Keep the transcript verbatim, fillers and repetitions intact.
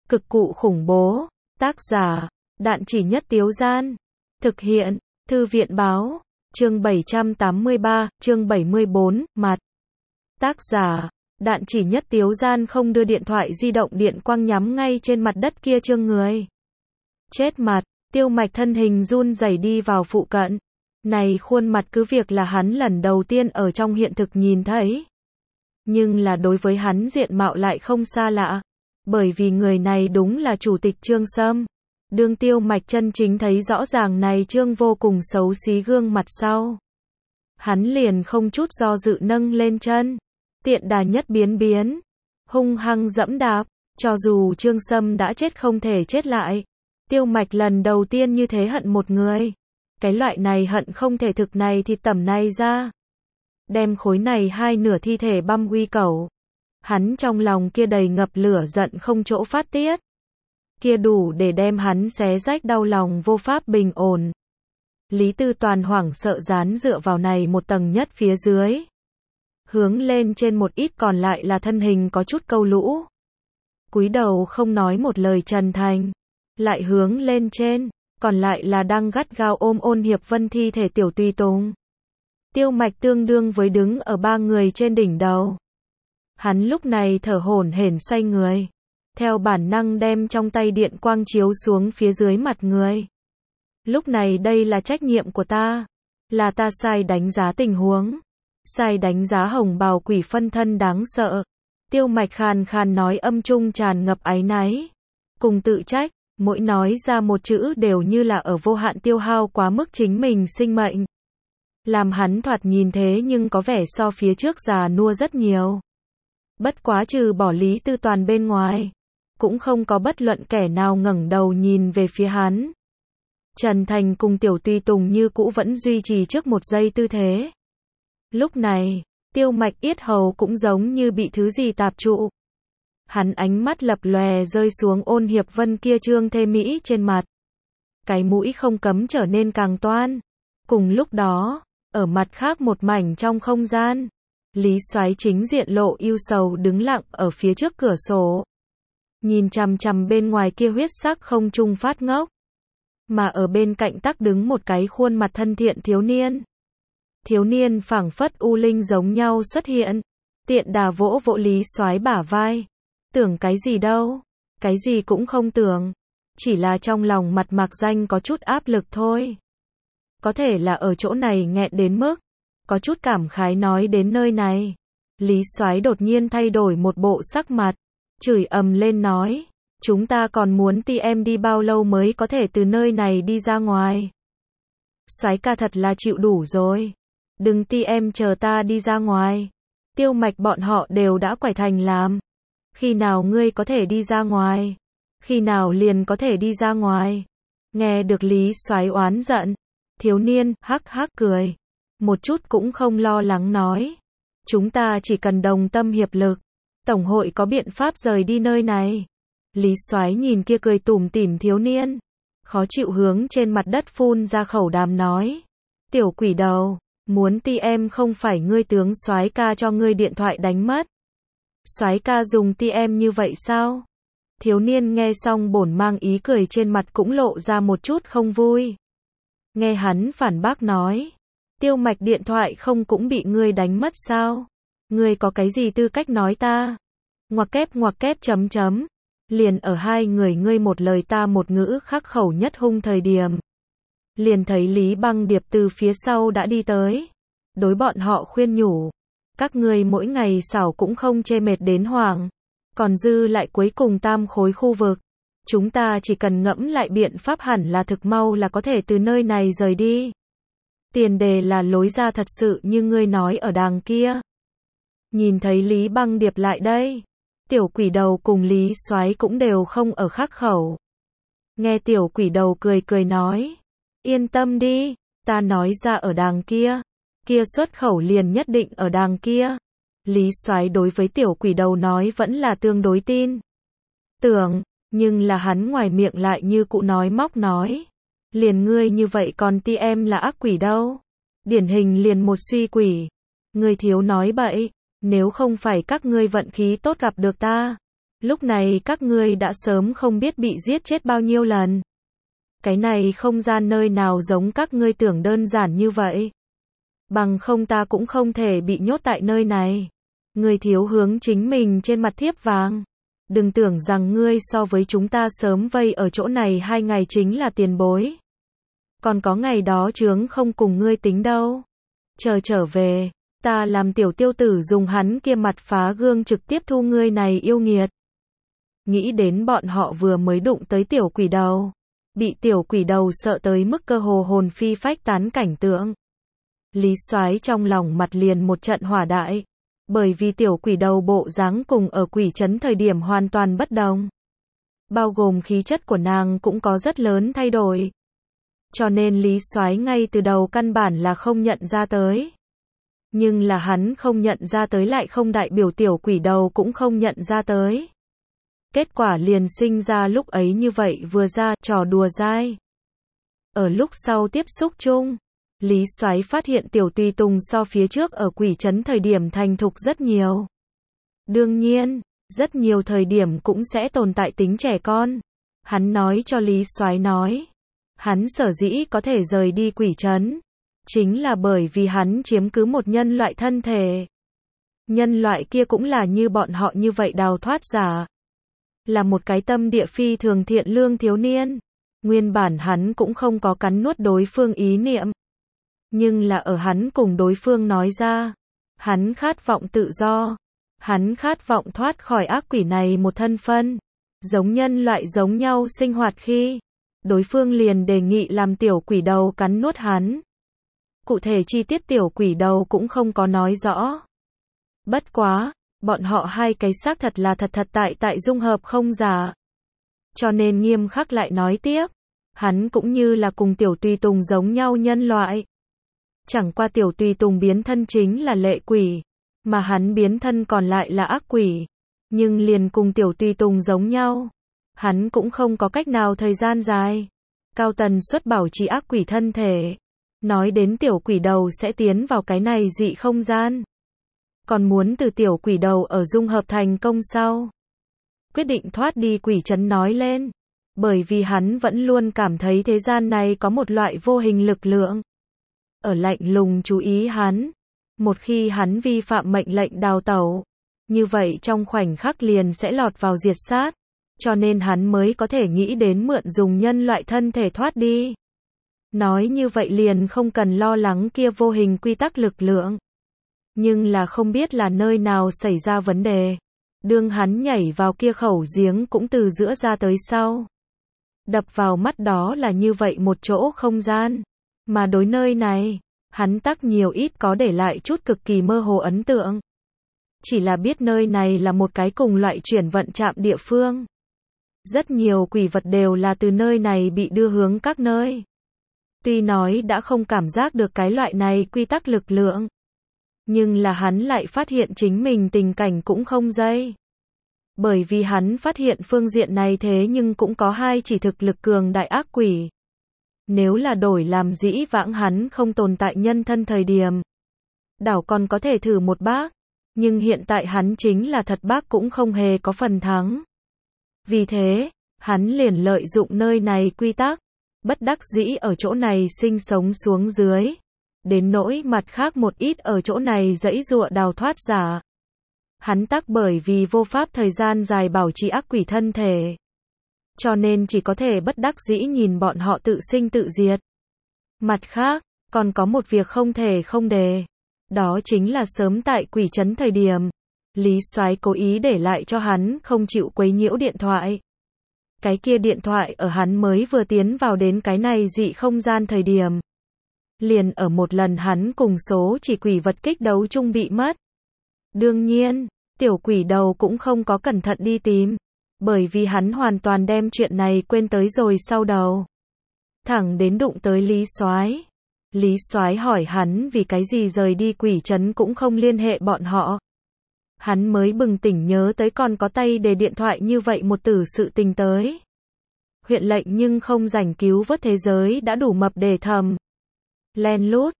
Cực cụ khủng bố. Tác giả, Đạn Chỉ Nhất Tiếu Gian. Thực hiện, Thư viện báo. Chương bảy trăm tám mươi ba, chương bảy mươi bốn, mặt. Tác giả, Đạn Chỉ Nhất Tiếu Gian không đưa điện thoại di động điện quang nhắm ngay trên mặt đất kia trương người. Chết mặt, Tiêu Mạch thân hình run rẩy đi vào phụ cận. Này khuôn mặt cứ việc là hắn lần đầu tiên ở trong hiện thực nhìn thấy. Nhưng là đối với hắn diện mạo lại không xa lạ. Bởi vì người này đúng là chủ tịch Trương Sâm. Đương Tiêu Mạch chân chính thấy rõ ràng này Trương vô cùng xấu xí gương mặt sau. Hắn liền không chút do dự nâng lên chân. Tiện đà nhất biến biến. Hung hăng dẫm đạp. Cho dù Trương Sâm đã chết không thể chết lại. Tiêu Mạch lần đầu tiên như thế hận một người. Cái loại này hận không thể thực này thì tầm này ra. Đem khối này hai nửa thi thể băm uy cẩu. Hắn trong lòng kia đầy ngập lửa giận không chỗ phát tiết. Kia đủ để đem hắn xé rách đau lòng vô pháp bình ổn. Lý Tư Toàn hoảng sợ dán dựa vào này một tầng nhất phía dưới. Hướng lên trên một ít còn lại là thân hình có chút câu lũ. Cúi đầu không nói một lời trần thành. Lại hướng lên trên, còn lại là đang gắt gao ôm Ôn Hiệp Vân thi thể Tiểu Tùy Tùng. Tiêu Mạch tương đương với đứng ở ba người trên đỉnh đầu. Hắn lúc này thở hổn hển xoay người. Theo bản năng đem trong tay điện quang chiếu xuống phía dưới mặt người. Lúc này đây là trách nhiệm của ta. Là ta sai đánh giá tình huống. Sai đánh giá hồng bào quỷ phân thân đáng sợ. Tiêu Mạch khàn khàn nói âm trung tràn ngập áy náy. Cùng tự trách, mỗi nói ra một chữ đều như là ở vô hạn tiêu hao quá mức chính mình sinh mệnh. Làm hắn thoạt nhìn thế nhưng có vẻ so phía trước già nua rất nhiều. Bất quá trừ bỏ Lý Tư Toàn bên ngoài. Cũng không có bất luận kẻ nào ngẩng đầu nhìn về phía hắn. Trần Thành cùng Tiểu Tùy Tùng như cũ vẫn duy trì trước một giây tư thế. Lúc này, Tiêu Mạch yết hầu cũng giống như bị thứ gì tạp trụ. Hắn ánh mắt lập lòe rơi xuống Ôn Hiệp Vân kia trương thê mỹ trên mặt. Cái mũi không cấm trở nên càng toan. Cùng lúc đó, ở mặt khác một mảnh trong không gian, Lý Soái chính diện lộ ưu sầu đứng lặng ở phía trước cửa sổ. Nhìn chằm chằm bên ngoài kia huyết sắc không trung phát ngốc. Mà ở bên cạnh tắc đứng một cái khuôn mặt thân thiện thiếu niên. Thiếu niên phảng phất u linh giống nhau xuất hiện. Tiện đà vỗ vỗ Lý Soái bả vai. Tưởng cái gì đâu. Cái gì cũng không tưởng. Chỉ là trong lòng mặt mạc danh có chút áp lực thôi. Có thể là ở chỗ này nghẹn đến mức. Có chút cảm khái nói đến nơi này. Lý Soái đột nhiên thay đổi một bộ sắc mặt. Chửi ầm lên nói. Chúng ta còn muốn ti em đi bao lâu mới có thể từ nơi này đi ra ngoài. Soái ca thật là chịu đủ rồi. Đừng ti em chờ ta đi ra ngoài. Tiêu Mạch bọn họ đều đã quải thành làm. Khi nào ngươi có thể đi ra ngoài? Khi nào liền có thể đi ra ngoài? Nghe được Lý Soái oán giận. Thiếu niên hắc hắc cười. Một chút cũng không lo lắng nói. Chúng ta chỉ cần đồng tâm hiệp lực. Tổng hội có biện pháp rời đi nơi này. Lý Soái nhìn kia cười tủm tỉm thiếu niên. Khó chịu hướng trên mặt đất phun ra khẩu đàm nói. Tiểu quỷ đầu, muốn ti em không phải ngươi tướng Soái ca cho ngươi điện thoại đánh mất. Soái ca dùng ti em như vậy sao? Thiếu niên nghe xong bổn mang ý cười trên mặt cũng lộ ra một chút không vui. Nghe hắn phản bác nói. Tiêu Mạch điện thoại không cũng bị ngươi đánh mất sao? Ngươi có cái gì tư cách nói ta? Ngoặc kép ngoặc kép chấm chấm. Liền ở hai người ngươi một lời ta một ngữ khắc khẩu nhất hung thời điểm. Liền thấy Lý Băng Điệp từ phía sau đã đi tới. Đối bọn họ khuyên nhủ. Các ngươi mỗi ngày xảo cũng không chê mệt đến hoảng. Còn dư lại cuối cùng tam khối khu vực. Chúng ta chỉ cần ngẫm lại biện pháp hẳn là thực mau là có thể từ nơi này rời đi. Tiền đề là lối ra thật sự như ngươi nói ở đàng kia. Nhìn thấy Lý Băng Điệp lại đây. Tiểu quỷ đầu cùng Lý Soái cũng đều không ở khắc khẩu. Nghe tiểu quỷ đầu cười cười nói. Yên tâm đi, ta nói ra ở đàng kia. Kia xuất khẩu liền nhất định ở đàng kia. Lý Soái đối với tiểu quỷ đầu nói vẫn là tương đối tin. Tưởng, nhưng là hắn ngoài miệng lại như cụ nói móc nói. Liền ngươi như vậy còn ti em là ác quỷ đâu. Điển hình liền một suy quỷ. Ngươi thiếu nói bậy. Nếu không phải các ngươi vận khí tốt gặp được ta, Lúc này các ngươi đã sớm không biết bị giết chết bao nhiêu lần. Cái này không gian nơi nào giống các ngươi tưởng đơn giản như vậy. Bằng không ta cũng không thể bị nhốt tại nơi này. Ngươi thiếu hướng chính mình trên mặt thiếp vàng. Đừng tưởng rằng ngươi so với chúng ta sớm vây ở chỗ này hai ngày chính là tiền bối. Còn có ngày đó chướng không cùng ngươi tính đâu. Chờ trở về, ta làm tiểu tiêu tử dùng hắn kia mặt phá gương trực tiếp thu ngươi này yêu nghiệt. Nghĩ đến bọn họ vừa mới đụng tới tiểu quỷ đầu. Bị tiểu quỷ đầu sợ tới mức cơ hồ hồn phi phách tán cảnh tượng. Lý Soái trong lòng mặt liền một trận hỏa đại. Bởi vì tiểu quỷ đầu bộ dáng cùng ở quỷ trấn thời điểm hoàn toàn bất đồng. Bao gồm khí chất của nàng cũng có rất lớn thay đổi. Cho nên Lý Soái ngay từ đầu căn bản là không nhận ra tới. Nhưng là hắn không nhận ra tới lại không đại biểu tiểu quỷ đầu cũng không nhận ra tới. Kết quả liền sinh ra lúc ấy như vậy vừa ra trò đùa dai. Ở lúc sau tiếp xúc chung, Lý Soái phát hiện tiểu tùy tùng so phía trước ở quỷ trấn thời điểm thành thục rất nhiều. Đương nhiên, rất nhiều thời điểm cũng sẽ tồn tại tính trẻ con. Hắn nói cho Lý Soái nói, hắn sở dĩ có thể rời đi quỷ trấn, chính là bởi vì hắn chiếm cứ một nhân loại thân thể. Nhân loại kia cũng là như bọn họ như vậy đào thoát giả. Là một cái tâm địa phi thường thiện lương thiếu niên. Nguyên bản hắn cũng không có cắn nuốt đối phương ý niệm. Nhưng là ở hắn cùng đối phương nói ra, hắn khát vọng tự do, hắn khát vọng thoát khỏi ác quỷ này một thân phân, giống nhân loại giống nhau sinh hoạt khi, đối phương liền đề nghị làm tiểu quỷ đầu cắn nuốt hắn. Cụ thể chi tiết tiểu quỷ đầu cũng không có nói rõ. Bất quá, bọn họ hai cái xác thật là thật thật tại tại dung hợp không giả. Cho nên nghiêm khắc lại nói tiếp, hắn cũng như là cùng tiểu tùy tùng giống nhau nhân loại. Chẳng qua tiểu tùy tùng biến thân chính là lệ quỷ, mà hắn biến thân còn lại là ác quỷ. Nhưng liền cùng tiểu tùy tùng giống nhau, hắn cũng không có cách nào thời gian dài, cao tần suất bảo trì ác quỷ thân thể. Nói đến tiểu quỷ đầu sẽ tiến vào cái này dị không gian. Còn muốn từ tiểu quỷ đầu ở dung hợp thành công sau. Quyết định thoát đi quỷ trấn nói lên. Bởi vì hắn vẫn luôn cảm thấy thế gian này có một loại vô hình lực lượng. Ở lạnh lùng chú ý hắn. Một khi hắn vi phạm mệnh lệnh đào tẩu, như vậy trong khoảnh khắc liền sẽ lọt vào diệt sát. Cho nên hắn mới có thể nghĩ đến mượn dùng nhân loại thân thể thoát đi. Nói như vậy liền không cần lo lắng kia vô hình quy tắc lực lượng. Nhưng là không biết là nơi nào xảy ra vấn đề. Đương hắn nhảy vào kia khẩu giếng cũng từ giữa ra tới sau. Đập vào mắt đó là như vậy một chỗ không gian. Mà đối nơi này, hắn tắc nhiều ít có để lại chút cực kỳ mơ hồ ấn tượng. Chỉ là biết nơi này là một cái cùng loại chuyển vận trạm địa phương. Rất nhiều quỷ vật đều là từ nơi này bị đưa hướng các nơi. Tuy nói đã không cảm giác được cái loại này quy tắc lực lượng. Nhưng là hắn lại phát hiện chính mình tình cảnh cũng không dây. Bởi vì hắn phát hiện phương diện này thế nhưng cũng có hai chỉ thực lực cường đại ác quỷ. Nếu là đổi làm dĩ vãng hắn không tồn tại nhân thân thời điểm. Đảo còn có thể thử một bác. Nhưng hiện tại hắn chính là thật bác cũng không hề có phần thắng. Vì thế, hắn liền lợi dụng nơi này quy tắc. Bất đắc dĩ ở chỗ này sinh sống xuống dưới. Đến nỗi mặt khác một ít ở chỗ này dãy dụa đào thoát giả. Hắn tắc bởi vì vô pháp thời gian dài bảo trì ác quỷ thân thể. Cho nên chỉ có thể bất đắc dĩ nhìn bọn họ tự sinh tự diệt. Mặt khác, còn có một việc không thể không đề. Đó chính là sớm tại quỷ trấn thời điểm. Lý Soái cố ý để lại cho hắn không chịu quấy nhiễu điện thoại. Cái kia điện thoại ở hắn mới vừa tiến vào đến cái này dị không gian thời điểm. Liền ở một lần hắn cùng số chỉ quỷ vật kích đấu chung bị mất. Đương nhiên, tiểu quỷ đầu cũng không có cẩn thận đi tìm. Bởi vì hắn hoàn toàn đem chuyện này quên tới rồi sau đầu. Thẳng đến đụng tới Lý Soái. Lý Soái hỏi hắn vì cái gì rời đi quỷ trấn cũng không liên hệ bọn họ. Hắn mới bừng tỉnh nhớ tới còn có tay để điện thoại như vậy một tử sự tình tới. Huyện lệnh nhưng không rảnh cứu vớt thế giới đã đủ mập để thầm. Len lút,